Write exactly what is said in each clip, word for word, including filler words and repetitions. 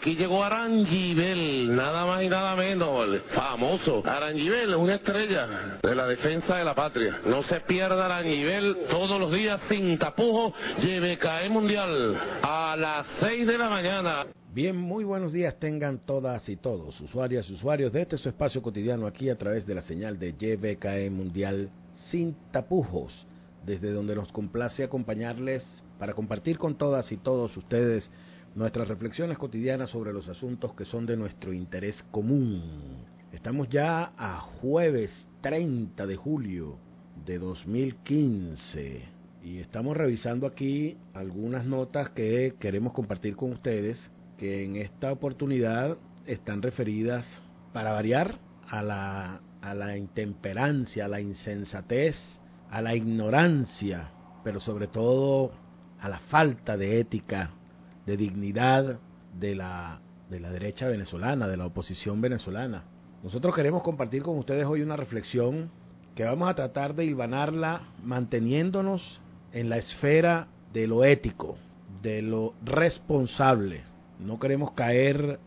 aquí llegó Arangibel, nada más y nada menos, el famoso Arangibel, una estrella de la defensa de la patria. No se pierda Arangibel todos los días sin tapujos, Y B K E Mundial a las seis de la mañana. Bien, muy buenos días tengan todas y todos, usuarias y usuarios de este su espacio cotidiano aquí a través de la señal de Y B K E Mundial sin tapujos, desde donde nos complace acompañarles para compartir con todas y todos ustedes nuestras reflexiones cotidianas sobre los asuntos que son de nuestro interés común. Estamos ya a jueves treinta de julio de dos mil quince y estamos revisando aquí algunas notas que queremos compartir con ustedes, que en esta oportunidad están referidas, para variar, a la, a la intemperancia, a la insensatez, a la ignorancia, pero sobre todo a la falta de ética, de dignidad de la, de la derecha venezolana, de la oposición venezolana. Nosotros queremos compartir con ustedes hoy una reflexión que vamos a tratar de hilvanarla manteniéndonos en la esfera de lo ético, de lo responsable. No queremos caer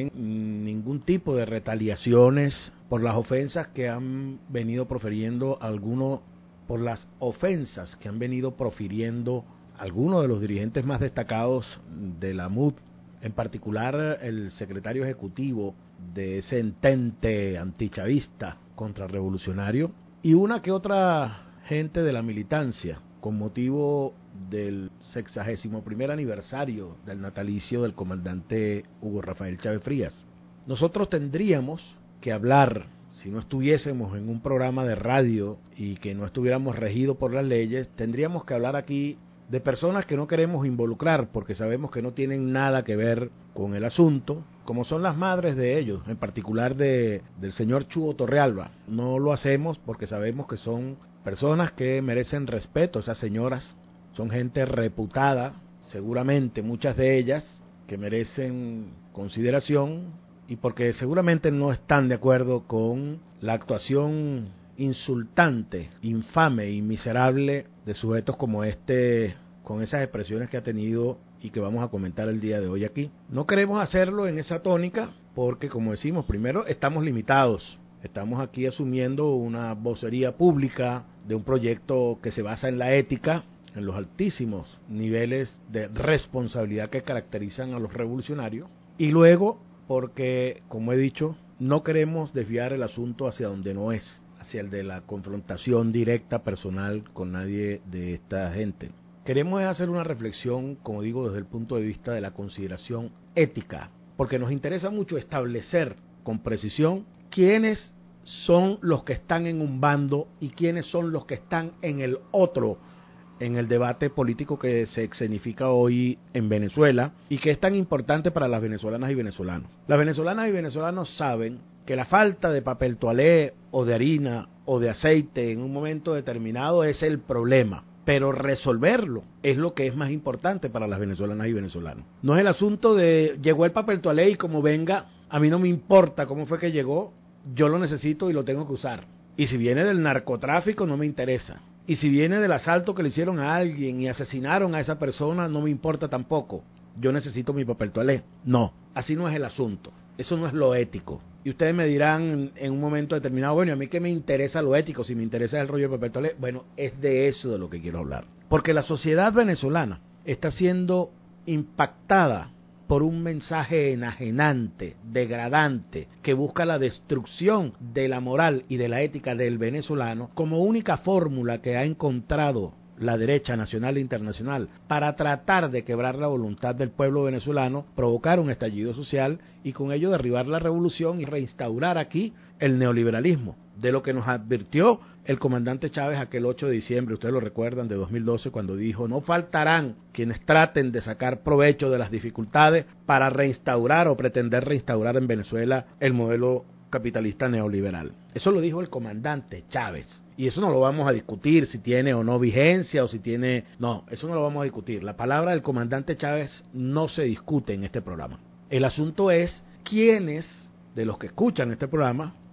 en ningún tipo de retaliaciones por las ofensas que han venido profiriendo algunos, por las ofensas que han venido profiriendo algunos de los dirigentes más destacados de la M U D, en particular el secretario ejecutivo de ese entente antichavista contrarrevolucionario, y una que otra gente de la militancia, con motivo del sexagésimo primer aniversario del natalicio del comandante Hugo Rafael Chávez Frías. Nosotros tendríamos que hablar, si no estuviésemos en un programa de radio y que no estuviéramos regidos por las leyes, tendríamos que hablar aquí de personas que no queremos involucrar porque sabemos que no tienen nada que ver con el asunto, como son las madres de ellos, en particular de, del señor Chugo Torrealba. No lo hacemos porque sabemos que son personas que merecen respeto. Esas señoras son gente reputada, seguramente muchas de ellas, que merecen consideración, y porque seguramente no están de acuerdo con la actuación insultante, infame y miserable de sujetos como este, con esas expresiones que ha tenido y que vamos a comentar el día de hoy aquí. No queremos hacerlo en esa tónica porque, como decimos, primero estamos limitados. Estamos aquí asumiendo una vocería pública de un proyecto que se basa en la ética, en los altísimos niveles de responsabilidad que caracterizan a los revolucionarios, y luego porque, como he dicho, no queremos desviar el asunto hacia donde no es, hacia el de la confrontación directa, personal, con nadie de esta gente. Queremos hacer una reflexión, como digo, desde el punto de vista de la consideración ética, porque nos interesa mucho establecer con precisión quiénes son los que están en un bando y quiénes son los que están en el otro, en el debate político que se escenifica hoy en Venezuela y que es tan importante para las venezolanas y venezolanos. Las venezolanas y venezolanos saben que la falta de papel toalé o de harina o de aceite en un momento determinado es el problema, pero resolverlo es lo que es más importante para las venezolanas y venezolanos. No es el asunto de llegó el papel toalé y como venga, a mí no me importa cómo fue que llegó, yo lo necesito y lo tengo que usar. Y si viene del narcotráfico no me interesa. Y si viene del asalto que le hicieron a alguien y asesinaron a esa persona, no me importa tampoco. Yo necesito mi papel toalé. No, así no es el asunto. Eso no es lo ético. Y ustedes me dirán en un momento determinado, bueno, ¿y a mí qué me interesa lo ético? Si me interesa el rollo de papel toalé, bueno, es de eso de lo que quiero hablar. Porque la sociedad venezolana está siendo impactada por un mensaje enajenante, degradante, que busca la destrucción de la moral y de la ética del venezolano como única fórmula que ha encontrado la derecha nacional e internacional para tratar de quebrar la voluntad del pueblo venezolano, provocar un estallido social y con ello derribar la revolución y reinstaurar aquí el neoliberalismo, de lo que nos advirtió el comandante Chávez aquel ocho de diciembre, ustedes lo recuerdan, de dos mil doce, cuando dijo: no faltarán quienes traten de sacar provecho de las dificultades para reinstaurar o pretender reinstaurar en Venezuela el modelo capitalista neoliberal. Eso lo dijo el comandante Chávez. Y eso no lo vamos a discutir si tiene o no vigencia o si tiene... No, eso no lo vamos a discutir. La palabra del comandante Chávez no se discute en este programa. El asunto es quiénes de los que escuchan este programa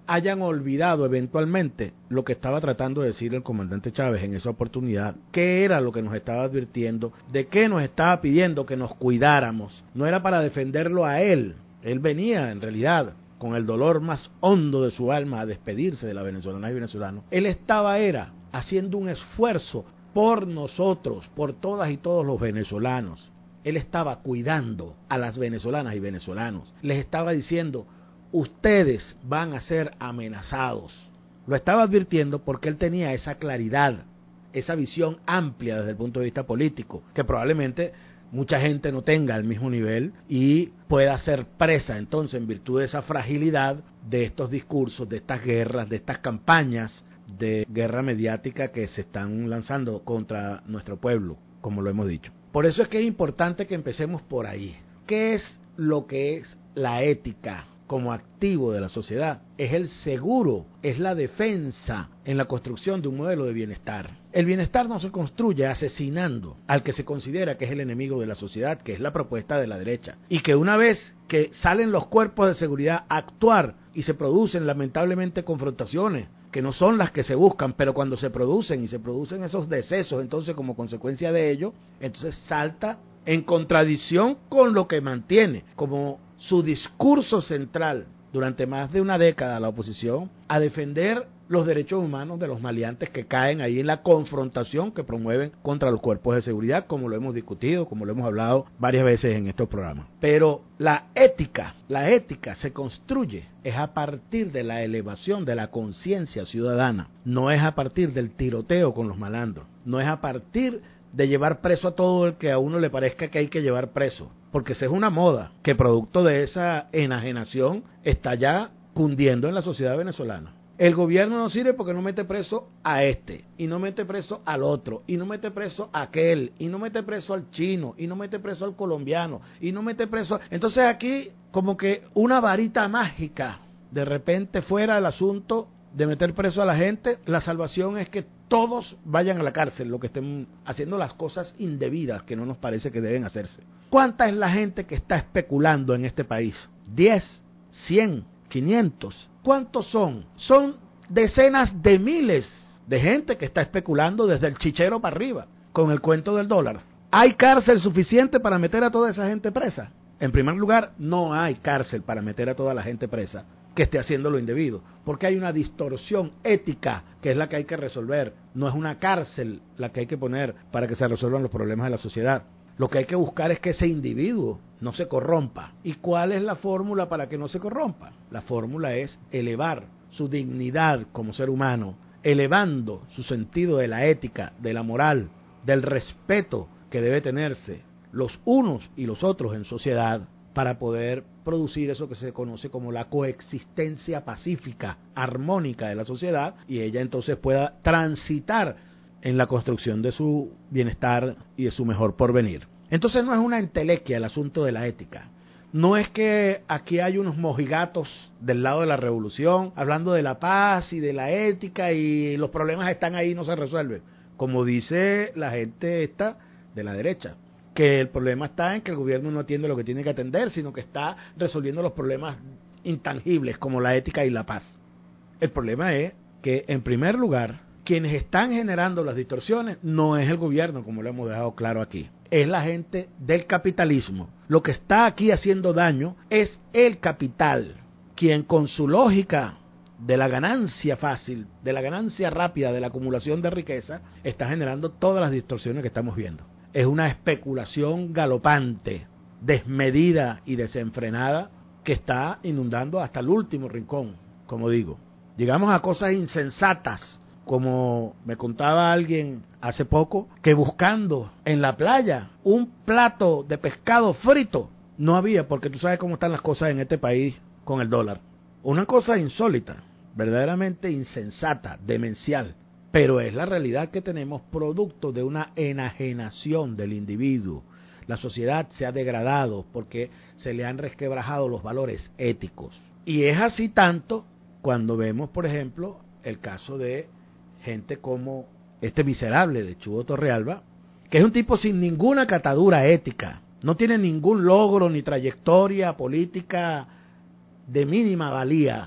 hayan olvidado eventualmente lo que estaba tratando de decir el comandante Chávez en esa oportunidad. ¿Qué era lo que nos estaba advirtiendo? ¿De qué nos estaba pidiendo que nos cuidáramos? No era para defenderlo a él. Él venía, en realidad, con el dolor más hondo de su alma a despedirse de las venezolanas y venezolanos. Él estaba, era, haciendo un esfuerzo por nosotros, por todas y todos los venezolanos. Él estaba cuidando a las venezolanas y venezolanos. Les estaba diciendo, ustedes van a ser amenazados. Lo estaba advirtiendo porque él tenía esa claridad, esa visión amplia desde el punto de vista político, que probablemente mucha gente no tenga al mismo nivel y pueda ser presa entonces en virtud de esa fragilidad de estos discursos, de estas guerras, de estas campañas de guerra mediática que se están lanzando contra nuestro pueblo, como lo hemos dicho. Por eso es que es importante que empecemos por ahí. ¿Qué es lo que es la ética como activo de la sociedad? Es el seguro, es la defensa en la construcción de un modelo de bienestar. El bienestar no se construye asesinando al que se considera que es el enemigo de la sociedad, que es la propuesta de la derecha. Y que una vez que salen los cuerpos de seguridad a actuar y se producen lamentablemente confrontaciones, que no son las que se buscan, pero cuando se producen y se producen esos decesos, entonces como consecuencia de ello, entonces salta en contradicción con lo que mantiene como su discurso central durante más de una década la oposición, a defender los derechos humanos de los maleantes que caen ahí en la confrontación que promueven contra los cuerpos de seguridad, como lo hemos discutido, como lo hemos hablado varias veces en estos programas. Pero la ética, la ética se construye es a partir de la elevación de la conciencia ciudadana, no es a partir del tiroteo con los malandros, no es a partir de llevar preso a todo el que a uno le parezca que hay que llevar preso, porque esa es una moda que producto de esa enajenación está ya cundiendo en la sociedad venezolana. El gobierno no sirve porque no mete preso a este, y no mete preso al otro, y no mete preso a aquel, y no mete preso al chino, y no mete preso al colombiano, y no mete preso... Entonces aquí como que una varita mágica, de repente fuera el asunto de meter preso a la gente, la salvación es que todos vayan a la cárcel, lo que estén haciendo las cosas indebidas que no nos parece que deben hacerse. ¿Cuánta es la gente que está especulando en este país? ¿diez? ¿cien? ¿quinientos? ¿Cuántos son? Son decenas de miles de gente que está especulando desde el chichero para arriba con el cuento del dólar. ¿Hay cárcel suficiente para meter a toda esa gente presa? En primer lugar, no hay cárcel para meter a toda la gente presa que esté haciendo lo indebido, porque hay una distorsión ética que es la que hay que resolver. No es una cárcel la que hay que poner para que se resuelvan los problemas de la sociedad. Lo que hay que buscar es que ese individuo no se corrompa. ¿Y cuál es la fórmula para que no se corrompa? La fórmula es elevar su dignidad como ser humano, elevando su sentido de la ética, de la moral, del respeto que debe tenerse los unos y los otros en sociedad, para poder producir eso que se conoce como la coexistencia pacífica, armónica de la sociedad, y ella entonces pueda transitar en la construcción de su bienestar y de su mejor porvenir. Entonces no es una entelequia el asunto de la ética. No es que aquí hay unos mojigatos del lado de la revolución hablando de la paz y de la ética y los problemas están ahí y no se resuelven, como dice la gente esta de la derecha, que el problema está en que el gobierno no atiende lo que tiene que atender, sino que está resolviendo los problemas intangibles como la ética y la paz. El problema es que, en primer lugar, quienes están generando las distorsiones no es el gobierno, como lo hemos dejado claro aquí, es la gente del capitalismo. Lo que está aquí haciendo daño es el capital, quien con su lógica de la ganancia fácil, de la ganancia rápida, de la acumulación de riqueza, está generando todas las distorsiones que estamos viendo. Es una especulación galopante, desmedida y desenfrenada que está inundando hasta el último rincón, como digo. Llegamos a cosas insensatas, como me contaba alguien hace poco, que buscando en la playa un plato de pescado frito, no había, porque tú sabes cómo están las cosas en este país con el dólar. Una cosa insólita, verdaderamente insensata, demencial. Pero es la realidad que tenemos producto de una enajenación del individuo. La sociedad se ha degradado porque se le han resquebrajado los valores éticos. Y es así tanto cuando vemos, por ejemplo, el caso de gente como este miserable de Chubo Torrealba, que es un tipo sin ninguna catadura ética, no tiene ningún logro ni trayectoria política de mínima valía,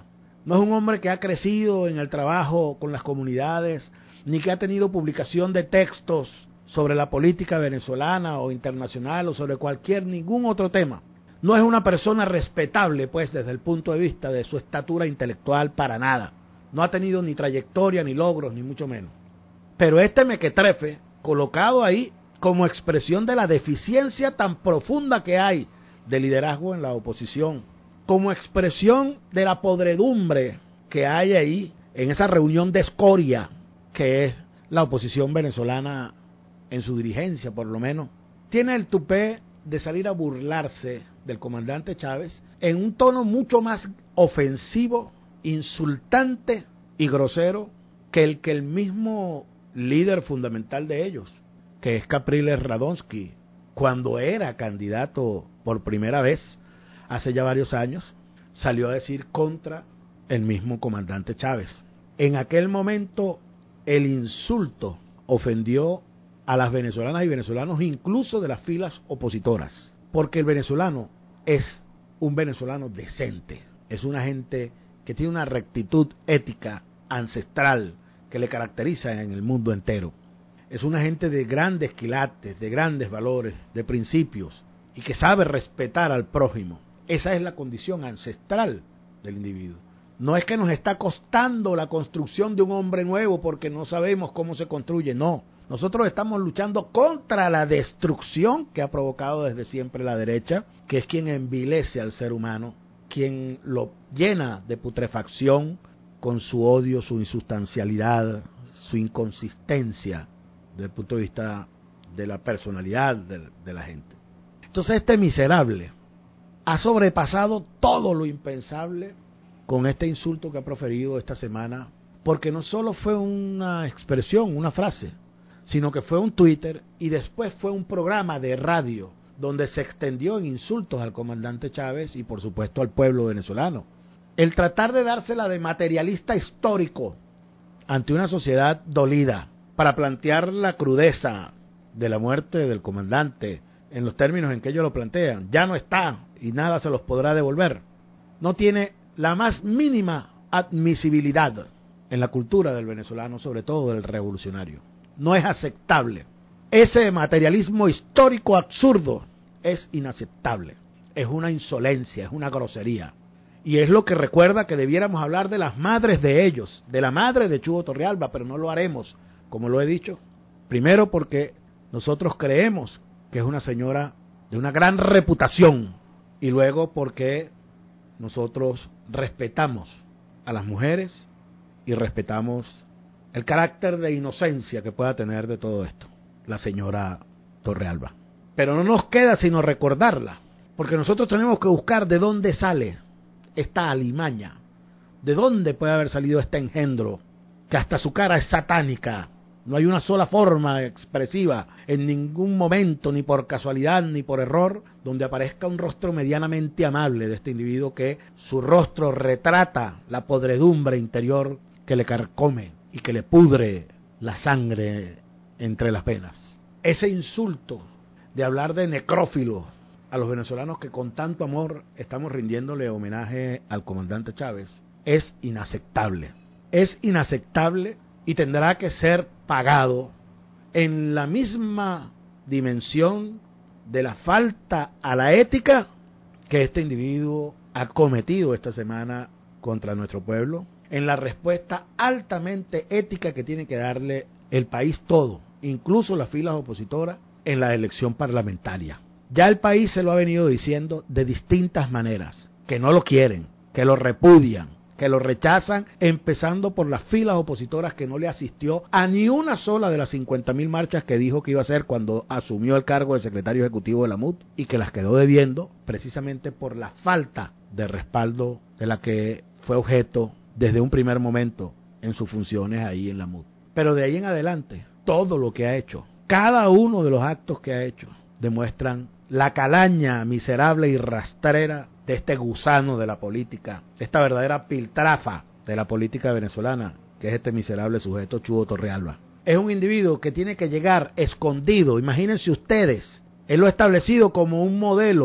No es un hombre que ha crecido en el trabajo con las comunidades, ni que ha tenido publicación de textos sobre la política venezolana o internacional o sobre cualquier, ningún otro tema. No es una persona respetable, pues, desde el punto de vista de su estatura intelectual para nada. No ha tenido ni trayectoria, ni logros, ni mucho menos. Pero este mequetrefe, colocado ahí como expresión de la deficiencia tan profunda que hay de liderazgo en la oposición, como expresión de la podredumbre que hay ahí en esa reunión de escoria que es la oposición venezolana en su dirigencia, por lo menos, tiene el tupé de salir a burlarse del comandante Chávez en un tono mucho más ofensivo, insultante y grosero que el que el mismo líder fundamental de ellos, que es Capriles Radonsky, cuando era candidato por primera vez, hace ya varios años, salió a decir contra el mismo comandante Chávez. En aquel momento, el insulto ofendió a las venezolanas y venezolanos, incluso de las filas opositoras, porque el venezolano es un venezolano decente, es una gente que tiene una rectitud ética ancestral que le caracteriza en el mundo entero. Es una gente de grandes quilates, de grandes valores, de principios, y que sabe respetar al prójimo. Esa es la condición ancestral del individuo. No es que nos está costando la construcción de un hombre nuevo porque no sabemos cómo se construye, no. Nosotros estamos luchando contra la destrucción que ha provocado desde siempre la derecha, que es quien envilece al ser humano, quien lo llena de putrefacción con su odio, su insustancialidad, su inconsistencia desde el punto de vista de la personalidad de, de la gente. Entonces este miserable ha sobrepasado todo lo impensable con este insulto que ha proferido esta semana, porque no solo fue una expresión, una frase, sino que fue un Twitter y después fue un programa de radio donde se extendió en insultos al comandante Chávez y por supuesto al pueblo venezolano. El tratar de dársela de materialista histórico ante una sociedad dolida para plantear la crudeza de la muerte del comandante en los términos en que ellos lo plantean, ya no está y nada se los podrá devolver, no tiene la más mínima admisibilidad en la cultura del venezolano, sobre todo del revolucionario. No es aceptable. Ese materialismo histórico absurdo es inaceptable. Es una insolencia, es una grosería. Y es lo que recuerda que debiéramos hablar de las madres de ellos, de la madre de Chugo Torrealba, pero no lo haremos, como lo he dicho. Primero porque nosotros creemos que es una señora de una gran reputación, y luego porque nosotros respetamos a las mujeres y respetamos el carácter de inocencia que pueda tener de todo esto la señora Torrealba. Pero no nos queda sino recordarla, porque nosotros tenemos que buscar de dónde sale esta alimaña, de dónde puede haber salido este engendro, que hasta su cara es satánica. No hay una sola forma expresiva en ningún momento, ni por casualidad, ni por error, donde aparezca un rostro medianamente amable de este individuo, que su rostro retrata la podredumbre interior que le carcome y que le pudre la sangre entre las venas. Ese insulto de hablar de necrófilos a los venezolanos que con tanto amor estamos rindiéndole homenaje al comandante Chávez es inaceptable. Es inaceptable y tendrá que ser pagado en la misma dimensión de la falta a la ética que este individuo ha cometido esta semana contra nuestro pueblo, en la respuesta altamente ética que tiene que darle el país todo, incluso las filas opositoras, en la elección parlamentaria. Ya el país se lo ha venido diciendo de distintas maneras, que no lo quieren, que lo repudian, que lo rechazan, empezando por las filas opositoras, que no le asistió a ni una sola de las cincuenta mil marchas que dijo que iba a hacer cuando asumió el cargo de secretario ejecutivo de la M U D, y que las quedó debiendo precisamente por la falta de respaldo de la que fue objeto desde un primer momento en sus funciones ahí en la M U D. Pero de ahí en adelante, todo lo que ha hecho, cada uno de los actos que ha hecho, demuestran la calaña miserable y rastrera de este gusano de la política, esta verdadera piltrafa de la política venezolana, que es este miserable sujeto Chugo Torrealba. Es un individuo que tiene que llegar escondido. Imagínense ustedes, él lo ha establecido como un modelo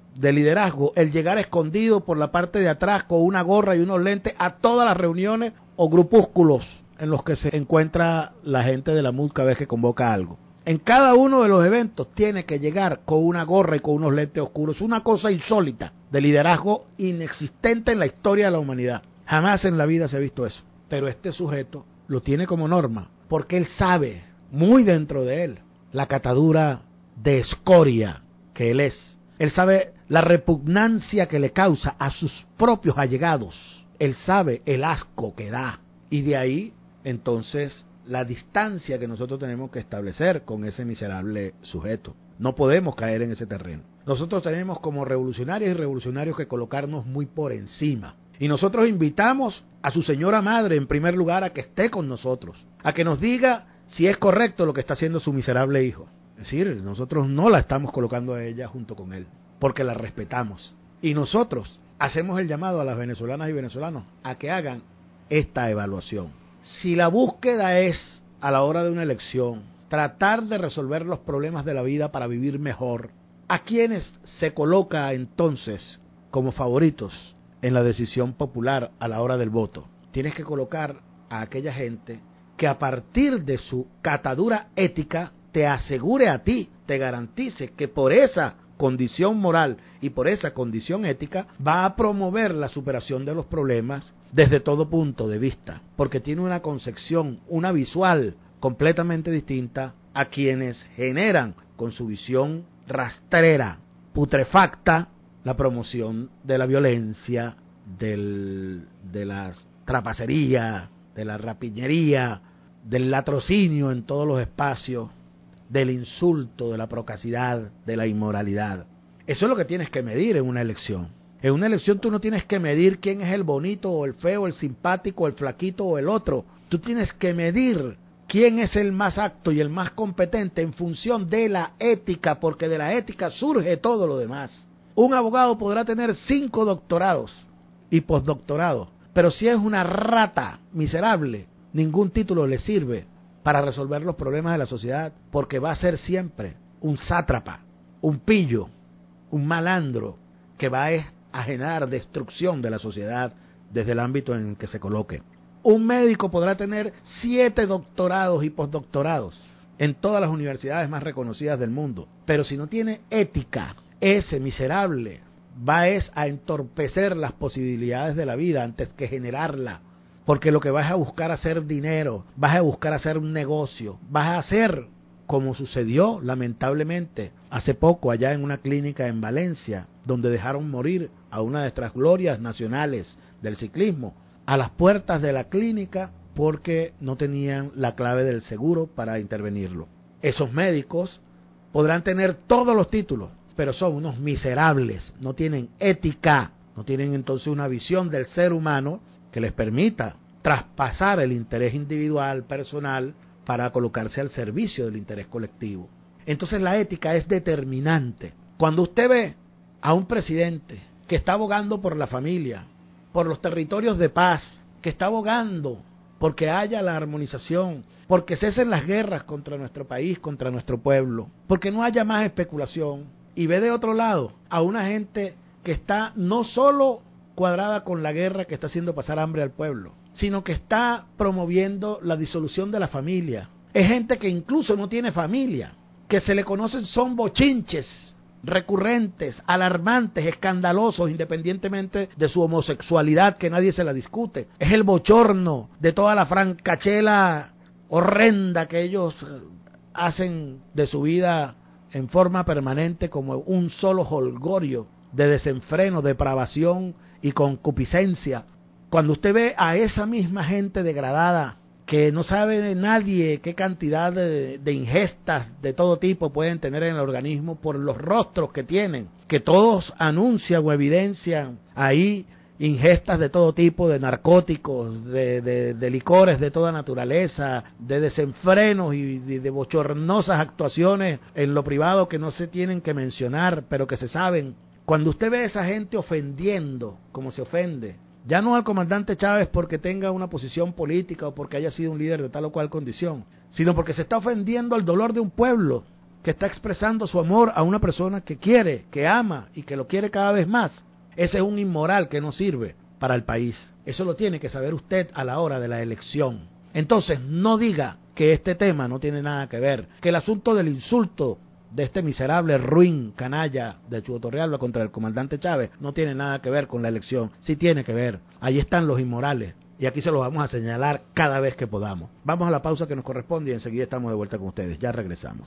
de liderazgo el llegar escondido por la parte de atrás con una gorra y unos lentes a todas las reuniones o grupúsculos en los que se encuentra la gente de la M U D cada vez que convoca algo. En cada uno de los eventos tiene que llegar con una gorra y con unos lentes oscuros. Es una cosa insólita, de liderazgo inexistente en la historia de la humanidad. Jamás en la vida se ha visto eso. Pero este sujeto lo tiene como norma, porque él sabe, muy dentro de él, la catadura de escoria que él es. Él sabe la repugnancia que le causa a sus propios allegados. Él sabe el asco que da. Y de ahí, entonces, la distancia que nosotros tenemos que establecer con ese miserable sujeto. No podemos caer en ese terreno. Nosotros tenemos como revolucionarios y revolucionarios que colocarnos muy por encima. Y nosotros invitamos a su señora madre, en primer lugar, a que esté con nosotros. A que nos diga si es correcto lo que está haciendo su miserable hijo. Es decir, nosotros no la estamos colocando a ella junto con él, porque la respetamos. Y nosotros hacemos el llamado a las venezolanas y venezolanos a que hagan esta evaluación. Si la búsqueda es, a la hora de una elección, tratar de resolver los problemas de la vida para vivir mejor, ¿a quiénes se coloca entonces como favoritos en la decisión popular a la hora del voto? Tienes que colocar a aquella gente que a partir de su catadura ética te asegure a ti, te garantice que por esa condición moral y por esa condición ética va a promover la superación de los problemas desde todo punto de vista, porque tiene una concepción, una visual completamente distinta a quienes generan con su visión rastrera, putrefacta, la promoción de la violencia, del, de la trapacería, de la rapiñería, del latrocinio en todos los espacios, del insulto, de la procacidad, de la inmoralidad. Eso es lo que tienes que medir en una elección. En una elección tú no tienes que medir quién es el bonito o el feo, el simpático, el flaquito o el otro. Tú tienes que medir quién es el más apto y el más competente en función de la ética, porque de la ética surge todo lo demás. Un abogado podrá tener cinco doctorados y postdoctorados, pero si es una rata miserable, ningún título le sirve para resolver los problemas de la sociedad, porque va a ser siempre un sátrapa, un pillo, un malandro, que va a generar destrucción de la sociedad desde el ámbito en que se coloque. Un médico podrá tener siete doctorados y postdoctorados en todas las universidades más reconocidas del mundo, pero si no tiene ética, ese miserable va es a entorpecer las posibilidades de la vida antes que generarla. Porque lo que vas a buscar hacer dinero, vas a buscar hacer un negocio, vas a hacer como sucedió lamentablemente hace poco allá en una clínica en Valencia, donde dejaron morir a una de nuestras glorias nacionales del ciclismo, a las puertas de la clínica porque no tenían la clave del seguro para intervenirlo. Esos médicos podrán tener todos los títulos, pero son unos miserables, no tienen ética, no tienen entonces una visión del ser humano que les permita traspasar el interés individual, personal, para colocarse al servicio del interés colectivo. Entonces la ética es determinante. Cuando usted ve a un presidente que está abogando por la familia, por los territorios de paz, que está abogando porque haya la armonización, porque cesen las guerras contra nuestro país, contra nuestro pueblo, porque no haya más especulación, y ve de otro lado a una gente que está no solo cuadrada con la guerra que está haciendo pasar hambre al pueblo, sino que está promoviendo la disolución de la familia. Es gente que incluso no tiene familia, que se le conocen son bochinches recurrentes, alarmantes, escandalosos, independientemente de su homosexualidad, que nadie se la discute. Es el bochorno de toda la francachela horrenda que ellos hacen de su vida en forma permanente como un solo jolgorio de desenfreno, depravación y concupiscencia. Cuando usted ve a esa misma gente degradada, que no sabe de nadie qué cantidad de, de ingestas de todo tipo pueden tener en el organismo por los rostros que tienen, que todos anuncian o evidencian ahí ingestas de todo tipo, de narcóticos, de, de, de licores de toda naturaleza, de desenfrenos y de, de bochornosas actuaciones en lo privado que no se tienen que mencionar, pero que se saben. Cuando usted ve a esa gente ofendiendo, como se ofende, ya no al comandante Chávez porque tenga una posición política o porque haya sido un líder de tal o cual condición, sino porque se está ofendiendo al dolor de un pueblo, que está expresando su amor a una persona que quiere, que ama y que lo quiere cada vez más. Ese es un inmoral que no sirve para el país. Eso lo tiene que saber usted a la hora de la elección. Entonces, no diga que este tema no tiene nada que ver, que el asunto del insulto de este miserable ruin canalla de Chugo Torrealba contra el comandante Chávez no tiene nada que ver con la elección. Sí tiene que ver. Ahí están los inmorales. Y aquí se los vamos a señalar cada vez que podamos. Vamos a la pausa que nos corresponde y enseguida estamos de vuelta con ustedes. Ya regresamos.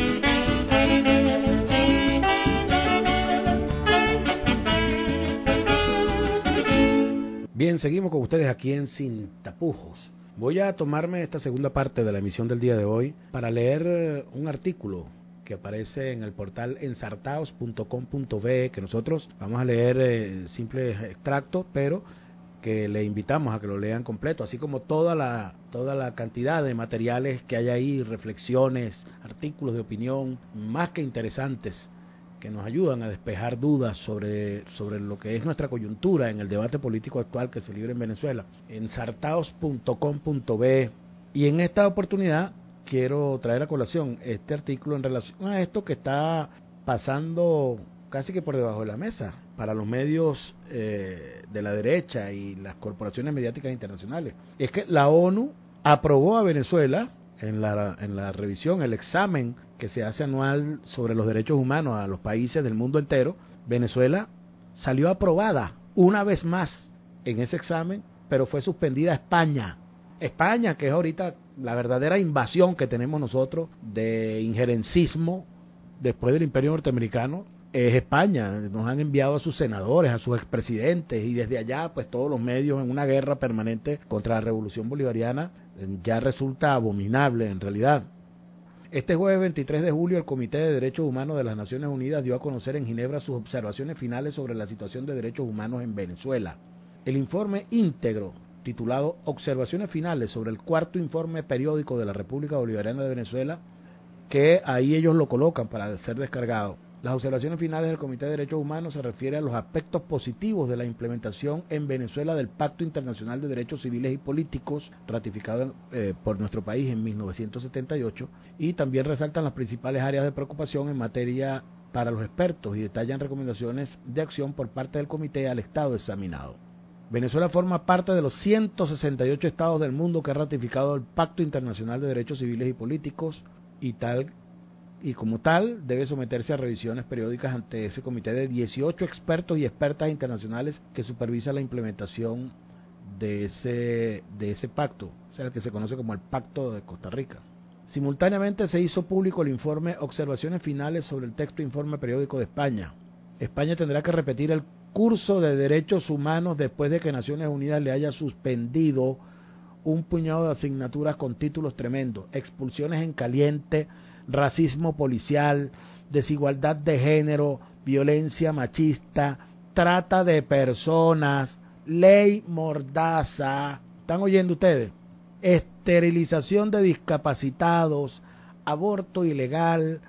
Bien, seguimos con ustedes aquí en Sin Tapujos. Voy a tomarme esta segunda parte de la emisión del día de hoy para leer un artículo que aparece en el portal ensartaos punto com punto be, que nosotros vamos a leer eh, simples extractos, pero que le invitamos a que lo lean completo, así como toda la toda la cantidad de materiales que hay ahí, reflexiones, artículos de opinión más que interesantes que nos ayudan a despejar dudas sobre sobre lo que es nuestra coyuntura en el debate político actual que se libra en Venezuela. ensartaos punto com punto be. Y en esta oportunidad quiero traer a colación este artículo en relación a esto que está pasando casi que por debajo de la mesa para los medios eh, de la derecha y las corporaciones mediáticas internacionales. Es que la ONU aprobó a Venezuela en la, en la revisión, el examen que se hace anual sobre los derechos humanos a los países del mundo entero. Venezuela salió aprobada una vez más en ese examen, pero fue suspendida España. España, que es ahorita la verdadera invasión que tenemos nosotros de injerencismo después del Imperio Norteamericano, es España. Nos han enviado a sus senadores, a sus expresidentes, y desde allá pues todos los medios en una guerra permanente contra la revolución bolivariana. Ya resulta abominable en realidad. Este jueves veintitrés de julio el Comité de Derechos Humanos de las Naciones Unidas dio a conocer en Ginebra sus observaciones finales sobre la situación de derechos humanos en Venezuela. El informe íntegro, titulado Observaciones Finales sobre el cuarto informe periódico de la República Bolivariana de Venezuela, que ahí ellos lo colocan para ser descargado. Las observaciones finales del Comité de Derechos Humanos se refiere a los aspectos positivos de la implementación en Venezuela del Pacto Internacional de Derechos Civiles y Políticos, ratificado eh, por nuestro país en mil novecientos setenta y ocho, y también resaltan las principales áreas de preocupación en materia para los expertos y detallan recomendaciones de acción por parte del comité al Estado examinado. Venezuela forma parte de los ciento sesenta y ocho estados del mundo que ha ratificado el Pacto Internacional de Derechos Civiles y Políticos y tal y como tal debe someterse a revisiones periódicas ante ese comité de dieciocho expertos y expertas internacionales que supervisa la implementación de ese de ese pacto, o sea, el que se conoce como el Pacto de Costa Rica. Simultáneamente se hizo público el informe Observaciones Finales sobre el texto Informe Periódico de España. España tendrá que repetir el curso de derechos humanos después de que Naciones Unidas le haya suspendido un puñado de asignaturas con títulos tremendos: expulsiones en caliente, racismo policial, desigualdad de género, violencia machista, trata de personas, ley mordaza. ¿Están oyendo ustedes? Esterilización de discapacitados, aborto ilegal,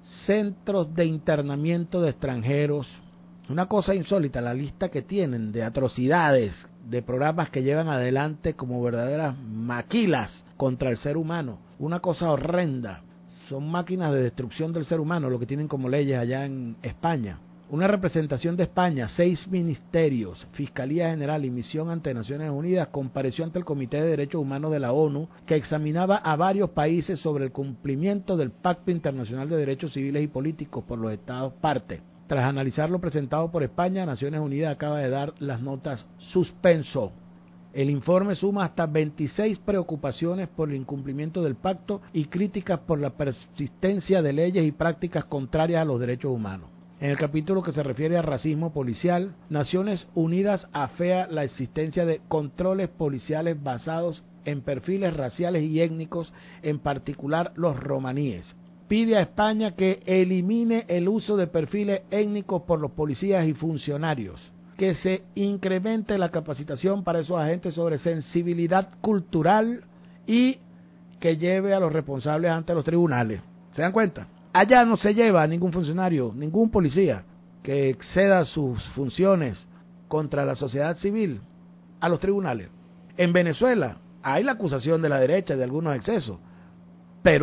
centros de internamiento de extranjeros. Una cosa insólita la lista que tienen de atrocidades, de programas que llevan adelante como verdaderas maquilas contra el ser humano. Una cosa horrenda. Son máquinas de destrucción del ser humano lo que tienen como leyes allá en España. Una representación de España, seis ministerios, Fiscalía General y misión ante Naciones Unidas compareció ante el Comité de Derechos Humanos de la ONU, que examinaba a varios países sobre el cumplimiento del Pacto Internacional de Derechos Civiles y Políticos por los Estados partes. Tras analizar lo presentado por España, Naciones Unidas acaba de dar las notas suspenso. El informe suma hasta veintiséis preocupaciones por el incumplimiento del pacto y críticas por la persistencia de leyes y prácticas contrarias a los derechos humanos. En el capítulo que se refiere a racismo policial, Naciones Unidas afea la existencia de controles policiales basados en perfiles raciales y étnicos, en particular los romaníes. Pide a España que elimine el uso de perfiles étnicos por los policías y funcionarios, que se incremente la capacitación para esos agentes sobre sensibilidad cultural y que lleve a los responsables ante los tribunales. ¿Se dan cuenta? Allá no se lleva a ningún funcionario, ningún policía que exceda sus funciones contra la sociedad civil a los tribunales. En Venezuela hay la acusación de la derecha de algunos excesos, pero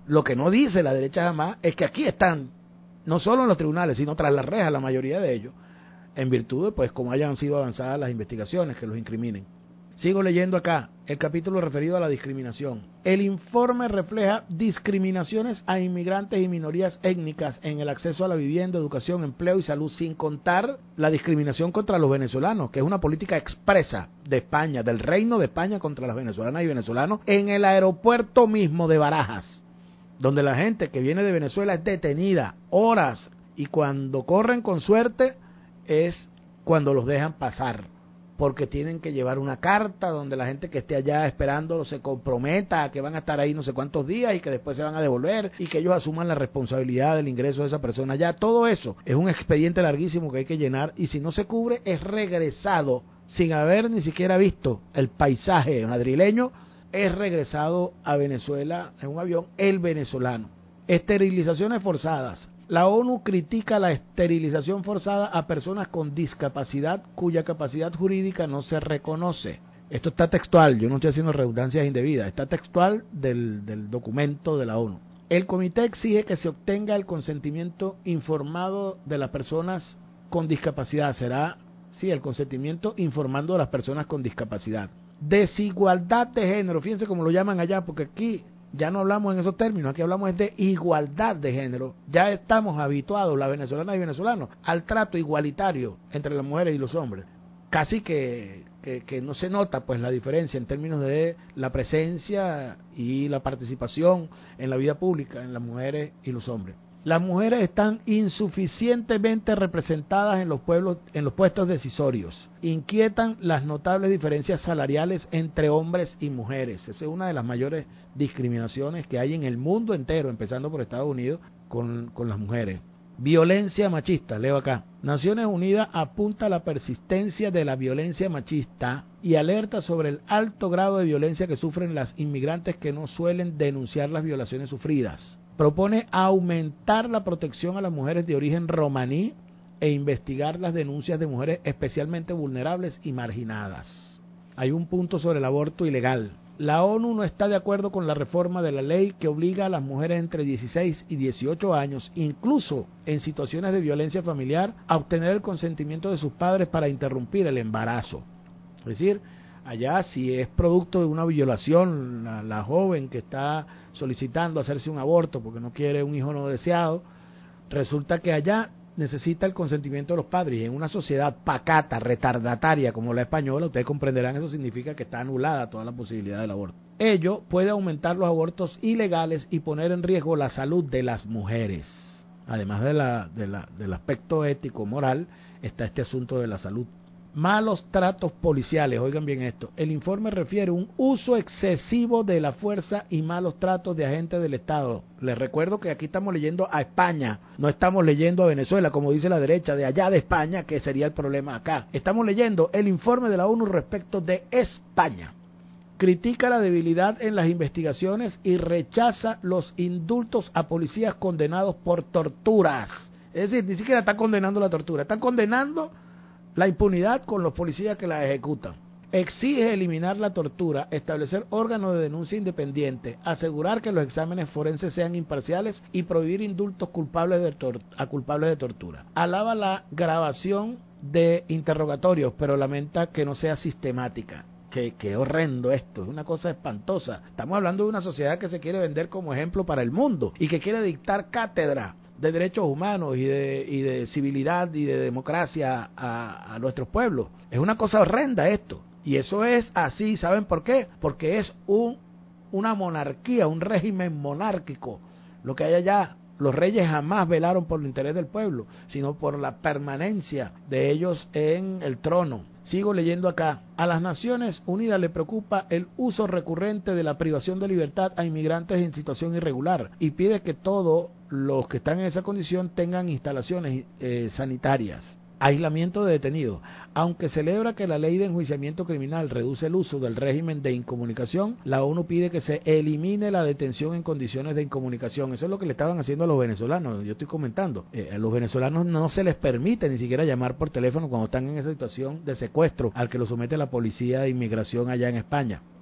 Lo que no dice la derecha jamás es que aquí están, no solo en los tribunales, sino tras las rejas, la mayoría de ellos, en virtud de, pues, como hayan sido avanzadas las investigaciones que los incriminen. Sigo leyendo acá el capítulo referido a la discriminación. El informe refleja discriminaciones a inmigrantes y minorías étnicas en el acceso a la vivienda, educación, empleo y salud, sin contar la discriminación contra los venezolanos, que es una política expresa de España, del Reino de España contra las venezolanas y venezolanos, en el aeropuerto mismo de Barajas, donde la gente que viene de Venezuela es detenida horas y cuando corren con suerte es cuando los dejan pasar, porque tienen que llevar una carta donde la gente que esté allá esperando se comprometa a que van a estar ahí no sé cuántos días y que después se van a devolver y que ellos asuman la responsabilidad del ingreso de esa persona allá. Todo eso es un expediente larguísimo que hay que llenar y si no se cubre es regresado sin haber ni siquiera visto el paisaje madrileño, es regresado a Venezuela en un avión el venezolano. Esterilizaciones forzadas. La ONU critica la esterilización forzada a personas con discapacidad cuya capacidad jurídica no se reconoce. Esto está textual, yo no estoy haciendo redundancias indebidas, está textual del, del documento de la ONU. El comité exige que se obtenga el consentimiento informado de las personas con discapacidad. Será, sí, el consentimiento informando de las personas con discapacidad. Desigualdad de género, fíjense cómo lo llaman allá, porque aquí ya no hablamos en esos términos, aquí hablamos de igualdad de género. Ya estamos habituados, las venezolanas y venezolanos, al trato igualitario entre las mujeres y los hombres. Casi que, que, que no se nota pues la diferencia en términos de la presencia y la participación en la vida pública en las mujeres y los hombres. Las mujeres están insuficientemente representadas en los pueblos, en los puestos decisorios. Inquietan las notables diferencias salariales entre hombres y mujeres. Esa es una de las mayores discriminaciones que hay en el mundo entero, empezando por Estados Unidos, con, con las mujeres. Violencia machista, leo acá. Naciones Unidas apunta a la persistencia de la violencia machista y alerta sobre el alto grado de violencia que sufren las inmigrantes que no suelen denunciar las violaciones sufridas. Propone aumentar la protección a las mujeres de origen romaní e investigar las denuncias de mujeres especialmente vulnerables y marginadas. Hay un punto sobre el aborto ilegal. La ONU no está de acuerdo con la reforma de la ley que obliga a las mujeres entre dieciséis y dieciocho años, incluso en situaciones de violencia familiar, a obtener el consentimiento de sus padres para interrumpir el embarazo. Es decir, allá si es producto de una violación, la, la joven que está solicitando hacerse un aborto porque no quiere un hijo no deseado, resulta que allá necesita el consentimiento de los padres. Y en una sociedad pacata, retardataria como la española, ustedes comprenderán, eso significa que está anulada toda la posibilidad del aborto. Ello puede aumentar los abortos ilegales y poner en riesgo la salud de las mujeres. Además de la, de la, del aspecto ético, moral, está este asunto de la salud. Malos tratos policiales, oigan bien esto. El informe refiere un uso excesivo de la fuerza y malos tratos de agentes del Estado. Les recuerdo que aquí estamos leyendo a España, no estamos leyendo a Venezuela, como dice la derecha, de allá de España, que sería el problema acá. Estamos leyendo el informe de la ONU respecto de España. Critica la debilidad en las investigaciones y rechaza los indultos a policías condenados por torturas. Es decir, ni siquiera está condenando la tortura, está condenando la impunidad con los policías que la ejecutan. Exige eliminar la tortura, establecer órganos de denuncia independientes, asegurar que los exámenes forenses sean imparciales y prohibir indultos culpables de tor- a culpables de tortura. Alaba la grabación de interrogatorios, pero lamenta que no sea sistemática. Qué, qué horrendo esto, es una cosa espantosa. Estamos hablando de una sociedad que se quiere vender como ejemplo para el mundo y que quiere dictar cátedra de derechos humanos y de, y de civilidad y de democracia a, a nuestros pueblos. Es una cosa horrenda esto. Y eso es así, ¿saben por qué? Porque es un, una monarquía, un régimen monárquico. Lo que hay allá, los reyes jamás velaron por el interés del pueblo, sino por la permanencia de ellos en el trono. Sigo leyendo acá. A las Naciones Unidas le preocupa el uso recurrente de la privación de libertad a inmigrantes en situación irregular y pide que todos los que están en esa condición tengan instalaciones eh, sanitarias. Aislamiento de detenidos. Aunque celebra que la ley de enjuiciamiento criminal reduce el uso del régimen de incomunicación, la ONU pide que se elimine la detención en condiciones de incomunicación. Eso es lo que le estaban haciendo a los venezolanos, yo estoy comentando. Eh, a los venezolanos no se les permite ni siquiera llamar por teléfono cuando están en esa situación de secuestro al que lo somete la policía de inmigración allá en España.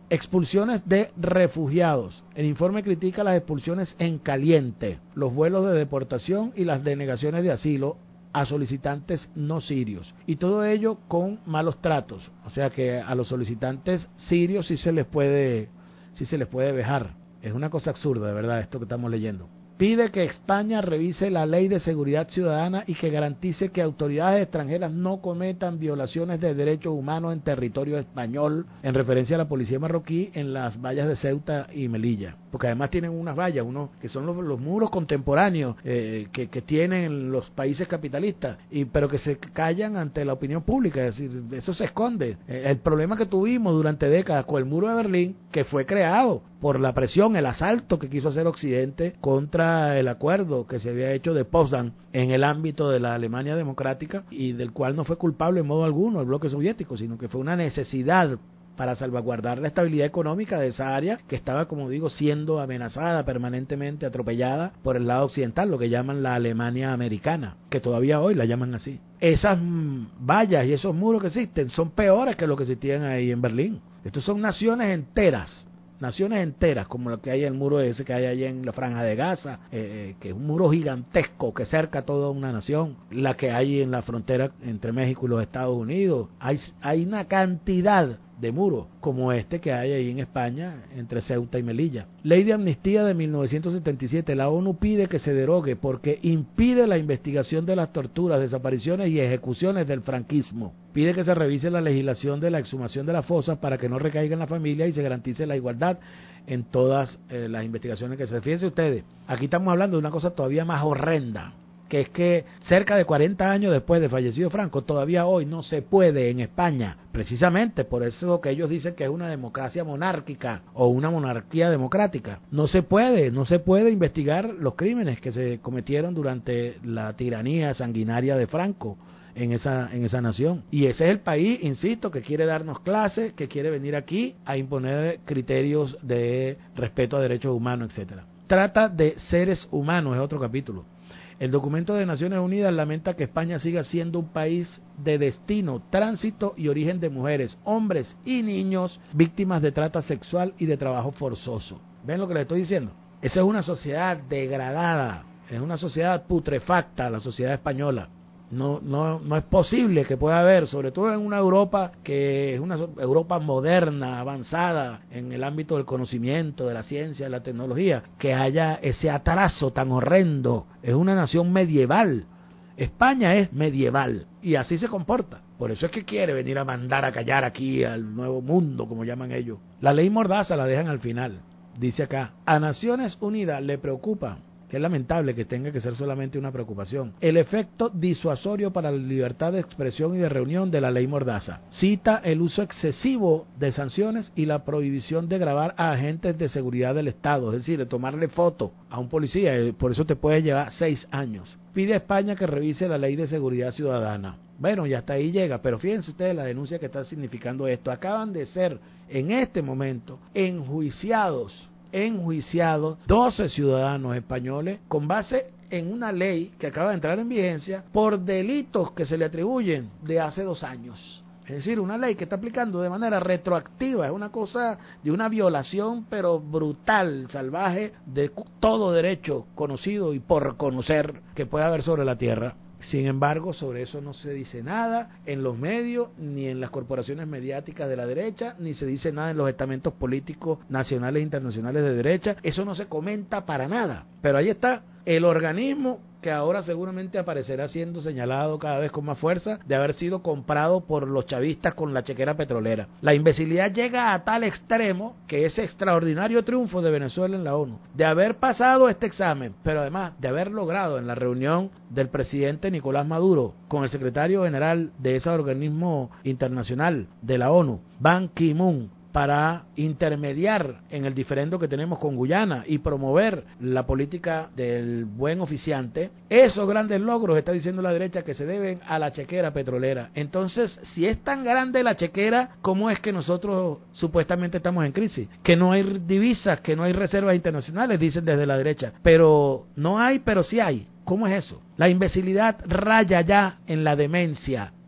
Expulsiones de refugiados. El informe critica las expulsiones en caliente, los vuelos de deportación y las denegaciones de asilo a solicitantes no sirios, y todo ello con malos tratos. O sea que a los solicitantes sirios sí se les puede, sí se les puede vejar. Es una cosa absurda, de verdad, esto que estamos leyendo. Pide que España revise la ley de seguridad ciudadana y que garantice que autoridades extranjeras no cometan violaciones de derechos humanos en territorio español, en referencia a la policía marroquí en las vallas de Ceuta y Melilla. Porque además tienen unas vallas, unos que son los, los muros contemporáneos eh, que, que tienen los países capitalistas, y pero que se callan ante la opinión pública, es decir, eso se esconde. Eh, el problema que tuvimos durante décadas con el muro de Berlín, que fue creado por la presión, el asalto que quiso hacer Occidente contra el acuerdo que se había hecho de Potsdam en el ámbito de la Alemania democrática, y del cual no fue culpable en modo alguno el bloque soviético, sino que fue una necesidad para salvaguardar la estabilidad económica de esa área que estaba, como digo, siendo amenazada permanentemente, atropellada por el lado occidental, lo que llaman la Alemania americana, que todavía hoy la llaman así. Esas vallas y esos muros que existen son peores que lo que existían ahí en Berlín. Estos son naciones enteras, naciones enteras, como lo que hay en el muro ese que hay allí en la Franja de Gaza, eh, que es un muro gigantesco que cerca a toda una nación, la que hay en la frontera entre México y los Estados Unidos. Hay, hay una cantidad de muros como este que hay ahí en España entre Ceuta y Melilla. Ley de amnistía de mil novecientos setenta y siete. La ONU pide que se derogue porque impide la investigación de las torturas, desapariciones y ejecuciones del franquismo. Pide que se revise la legislación de la exhumación de las fosas para que no recaiga en la familia y se garantice la igualdad en todas eh, las investigaciones que se... Fíjense ustedes, aquí estamos hablando de una cosa todavía más horrenda, que es que cerca de cuarenta años después de fallecido Franco, todavía hoy no se puede en España, precisamente por eso que ellos dicen que es una democracia monárquica o una monarquía democrática, no se puede, no se puede investigar los crímenes que se cometieron durante la tiranía sanguinaria de Franco en esa en esa nación. Y ese es el país, insisto, que quiere darnos clases, que quiere venir aquí a imponer criterios de respeto a derechos humanos, etcétera. Trata de seres humanos, es otro capítulo. El documento de Naciones Unidas lamenta que España siga siendo un país de destino, tránsito y origen de mujeres, hombres y niños víctimas de trata sexual y de trabajo forzoso. ¿Ven lo que les estoy diciendo? Esa es una sociedad degradada, es una sociedad putrefacta, la sociedad española. No, no, no es posible que pueda haber, sobre todo en una Europa que es una Europa moderna, avanzada en el ámbito del conocimiento, de la ciencia, de la tecnología, que haya ese atraso tan horrendo. Es una nación medieval. España es medieval y así se comporta. Por eso es que quiere venir a mandar a callar aquí al nuevo mundo, como llaman ellos. La ley Mordaza la dejan al final. Dice acá, a Naciones Unidas le preocupa, que es lamentable que tenga que ser solamente una preocupación, el efecto disuasorio para la libertad de expresión y de reunión de la ley Mordaza. Cita el uso excesivo de sanciones y la prohibición de grabar a agentes de seguridad del Estado, es decir, de tomarle foto a un policía, por eso te puede llevar seis años. Pide a España que revise la ley de seguridad ciudadana. Bueno, y hasta ahí llega, pero fíjense ustedes la denuncia que está significando esto. Acaban de ser, en este momento, enjuiciados enjuiciados doce ciudadanos españoles con base en una ley que acaba de entrar en vigencia por delitos que se le atribuyen de hace dos años. Es decir, una ley que está aplicando de manera retroactiva, es una cosa de una violación pero brutal, salvaje, de todo derecho conocido y por conocer que pueda haber sobre la tierra. Sin embargo, sobre eso no se dice nada en los medios, ni en las corporaciones mediáticas de la derecha, ni se dice nada en los estamentos políticos nacionales e internacionales de derecha. Eso no se comenta para nada. Pero ahí está el organismo que ahora seguramente aparecerá siendo señalado cada vez con más fuerza de haber sido comprado por los chavistas con la chequera petrolera. La imbecilidad llega a tal extremo que ese extraordinario triunfo de Venezuela en la ONU, de haber pasado este examen, pero además de haber logrado en la reunión del presidente Nicolás Maduro con el secretario general de ese organismo internacional de la ONU, Ban Ki-moon, para intermediar en el diferendo que tenemos con Guyana y promover la política del buen oficiante, esos grandes logros, está diciendo la derecha, que se deben a la chequera petrolera. Entonces, si es tan grande la chequera, ¿cómo es que nosotros supuestamente estamos en crisis? Que no hay divisas, que no hay reservas internacionales, dicen desde la derecha. Pero no hay, pero sí hay. ¿Cómo es eso? La imbecilidad raya ya en la demencia.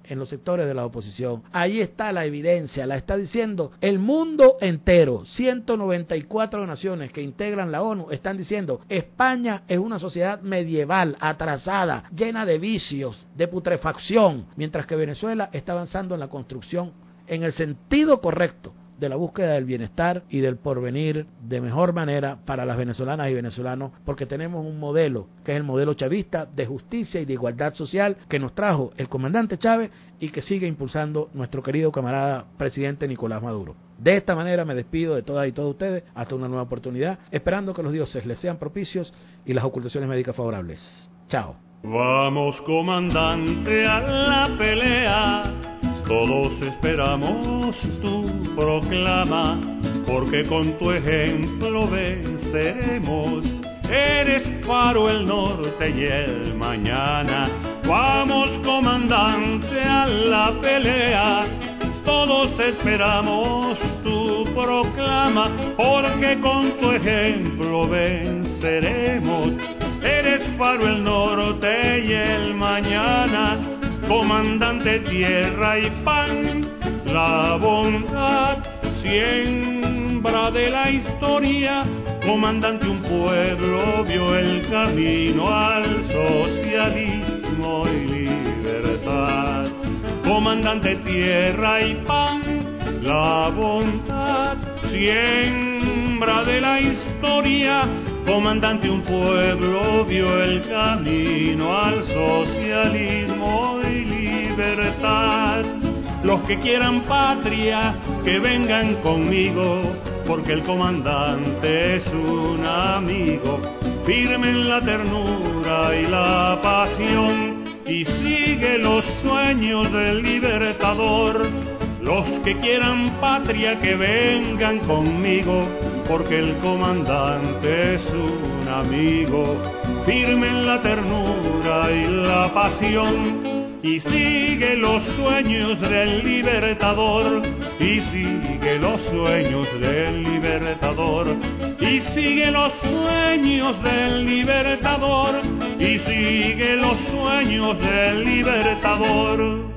en los sectores de la oposición. Ahí está la evidencia, la está diciendo el mundo entero. ciento noventa y cuatro naciones que integran la ONU están diciendo España es una sociedad medieval, atrasada, llena de vicios, de putrefacción, mientras que Venezuela está avanzando en la construcción en el sentido correcto de la búsqueda del bienestar y del porvenir de mejor manera para las venezolanas y venezolanos, porque tenemos un modelo que es el modelo chavista de justicia y de igualdad social que nos trajo el comandante Chávez y que sigue impulsando nuestro querido camarada presidente Nicolás Maduro. De esta manera me despido de todas y todos ustedes hasta una nueva oportunidad, esperando que los dioses les sean propicios y las ocultaciones médicas favorables. Chao. Vamos, comandante, a la pelea. Todos esperamos tu proclama, porque con tu ejemplo venceremos. Eres faro el norte y el mañana. Vamos, comandante, a la pelea. Todos esperamos tu proclama, porque con tu ejemplo venceremos. Eres faro el norte y el mañana. Comandante, tierra y pan, la bondad, siembra de la historia. Comandante, un pueblo vio el camino al socialismo y libertad. Comandante, tierra y pan, la bondad, siembra de la historia. Comandante, un pueblo vio el camino al socialismo y libertad. Los que quieran patria, que vengan conmigo, porque el comandante es un amigo. Firme en la ternura y la pasión, y sigue los sueños del libertador. Los que quieran patria, que vengan conmigo, porque el comandante es un amigo. Firme en la ternura y la pasión, y sigue los sueños del libertador, y sigue los sueños del libertador, y sigue los sueños del libertador, y sigue los sueños del libertador.